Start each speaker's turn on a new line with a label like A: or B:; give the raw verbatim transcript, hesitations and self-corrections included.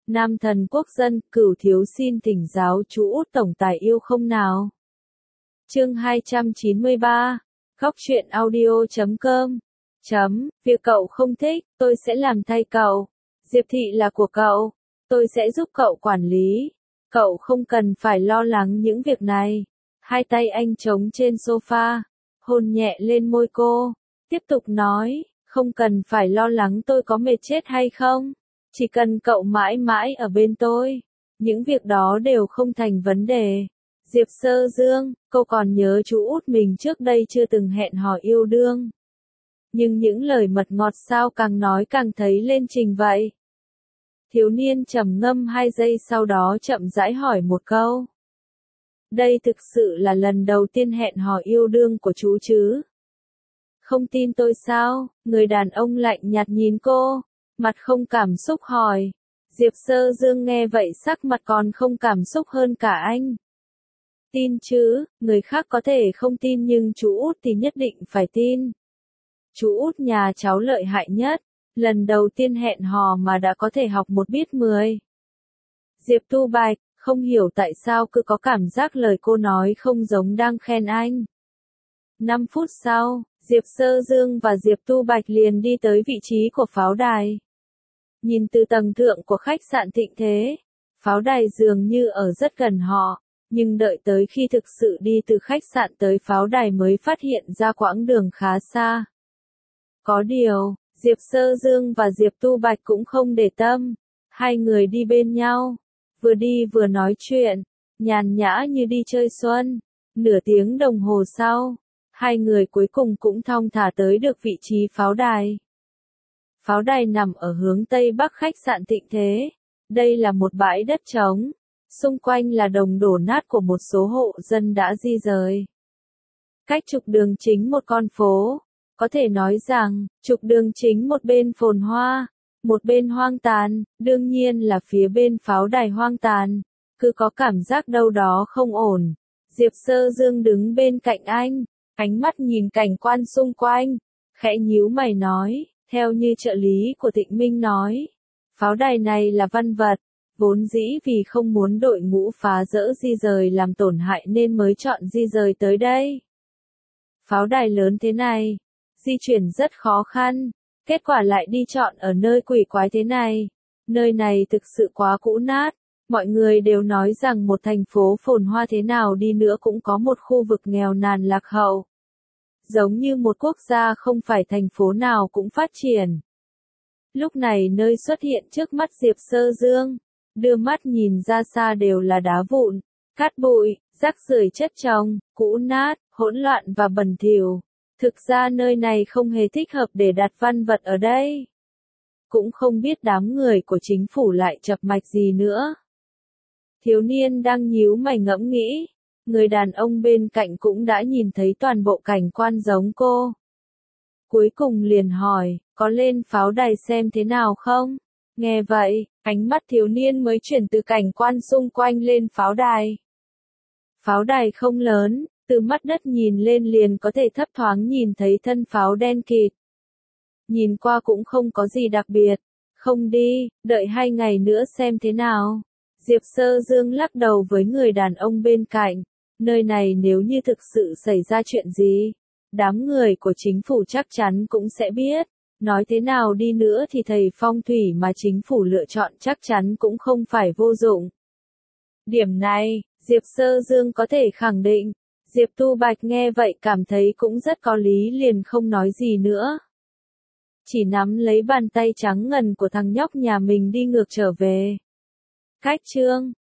A: Nam thần quốc dân, Cửu thiếu xin thỉnh giáo chú Út tổng tài yêu không nào. Chương hai trăm chín mươi ba, Góc truyện audio chấm com. Chấm, việc cậu không thích, tôi sẽ làm thay cậu. Diệp Thị là của cậu, tôi sẽ giúp cậu quản lý. Cậu không cần phải lo lắng những việc này. Hai tay anh chống trên sofa, hôn nhẹ lên môi cô, tiếp tục nói, không cần phải lo lắng tôi có mệt chết hay không. Chỉ cần cậu mãi mãi ở bên tôi, những việc đó đều không thành vấn đề. Diệp Sơ Dương, cô còn nhớ chú Út mình trước đây chưa từng hẹn hò yêu đương. Nhưng những lời mật ngọt sao càng nói càng thấy lên trình vậy. Thiếu niên trầm ngâm hai giây sau đó chậm rãi hỏi một câu. Đây thực sự là lần đầu tiên hẹn hò yêu đương của chú chứ? Không tin tôi sao? Người đàn ông lạnh nhạt nhìn cô, mặt không cảm xúc hỏi. Diệp Sơ Dương nghe vậy sắc mặt còn không cảm xúc hơn cả anh. Tin chứ, người khác có thể không tin nhưng chú Út thì nhất định phải tin. Chú Út nhà cháu lợi hại nhất, lần đầu tiên hẹn hò mà đã có thể học một biết mười. Diệp Tu Bạch, không hiểu tại sao cứ có cảm giác lời cô nói không giống đang khen anh. Năm phút sau, Diệp Sơ Dương và Diệp Tu Bạch liền đi tới vị trí của pháo đài. Nhìn từ tầng thượng của khách sạn Thịnh Thế, pháo đài dường như ở rất gần họ, nhưng đợi tới khi thực sự đi từ khách sạn tới pháo đài mới phát hiện ra quãng đường khá xa. Có điều, Diệp Sơ Dương và Diệp Tu Bạch cũng không để tâm, hai người đi bên nhau, vừa đi vừa nói chuyện, nhàn nhã như đi chơi xuân. Nửa tiếng đồng hồ sau, hai người cuối cùng cũng thong thả tới được vị trí pháo đài. Pháo đài nằm ở hướng tây bắc khách sạn Thịnh Thế. Đây là một bãi đất trống, xung quanh là đồng đổ nát của một số hộ dân đã di rời. Cách trục đường chính một con phố, có thể nói rằng, trục đường chính một bên phồn hoa, một bên hoang tàn, đương nhiên là phía bên pháo đài hoang tàn, cứ có cảm giác đâu đó không ổn. Diệp Sơ Dương đứng bên cạnh anh, ánh mắt nhìn cảnh quan xung quanh, khẽ nhíu mày nói, theo như trợ lý của Thịnh Minh nói, pháo đài này là văn vật, vốn dĩ vì không muốn đội ngũ phá rỡ di rời làm tổn hại nên mới chọn di rời tới đây. Pháo đài lớn thế này, di chuyển rất khó khăn, kết quả lại đi chọn ở nơi quỷ quái thế này. Nơi này thực sự quá cũ nát, mọi người đều nói rằng một thành phố phồn hoa thế nào đi nữa cũng có một khu vực nghèo nàn lạc hậu. Giống như một quốc gia không phải thành phố nào cũng phát triển. Lúc này nơi xuất hiện trước mắt Diệp Sơ Dương, đưa mắt nhìn ra xa đều là đá vụn, cát bụi, rác rưởi chất chồng, cũ nát, hỗn loạn và bẩn thỉu. Thực ra nơi này không hề thích hợp để đặt văn vật ở đây. Cũng không biết đám người của chính phủ lại chập mạch gì nữa. Thiếu niên đang nhíu mày ngẫm nghĩ, người đàn ông bên cạnh cũng đã nhìn thấy toàn bộ cảnh quan giống cô. Cuối cùng liền hỏi, có lên pháo đài xem thế nào không? Nghe vậy, ánh mắt thiếu niên mới chuyển từ cảnh quan xung quanh lên pháo đài. Pháo đài không lớn, từ mắt đất nhìn lên liền có thể thấp thoáng nhìn thấy thân pháo đen kịt. Nhìn qua cũng không có gì đặc biệt, không đi, đợi hai ngày nữa xem thế nào. Diệp Sơ Dương lắc đầu với người đàn ông bên cạnh, nơi này nếu như thực sự xảy ra chuyện gì, đám người của chính phủ chắc chắn cũng sẽ biết. Nói thế nào đi nữa thì thầy phong thủy mà chính phủ lựa chọn chắc chắn cũng không phải vô dụng. Điểm này, Diệp Sơ Dương có thể khẳng định. Diệp Tu Bạch nghe vậy cảm thấy cũng rất có lý liền không nói gì nữa. Chỉ nắm lấy bàn tay trắng ngần của thằng nhóc nhà mình đi ngược trở về. Cách chương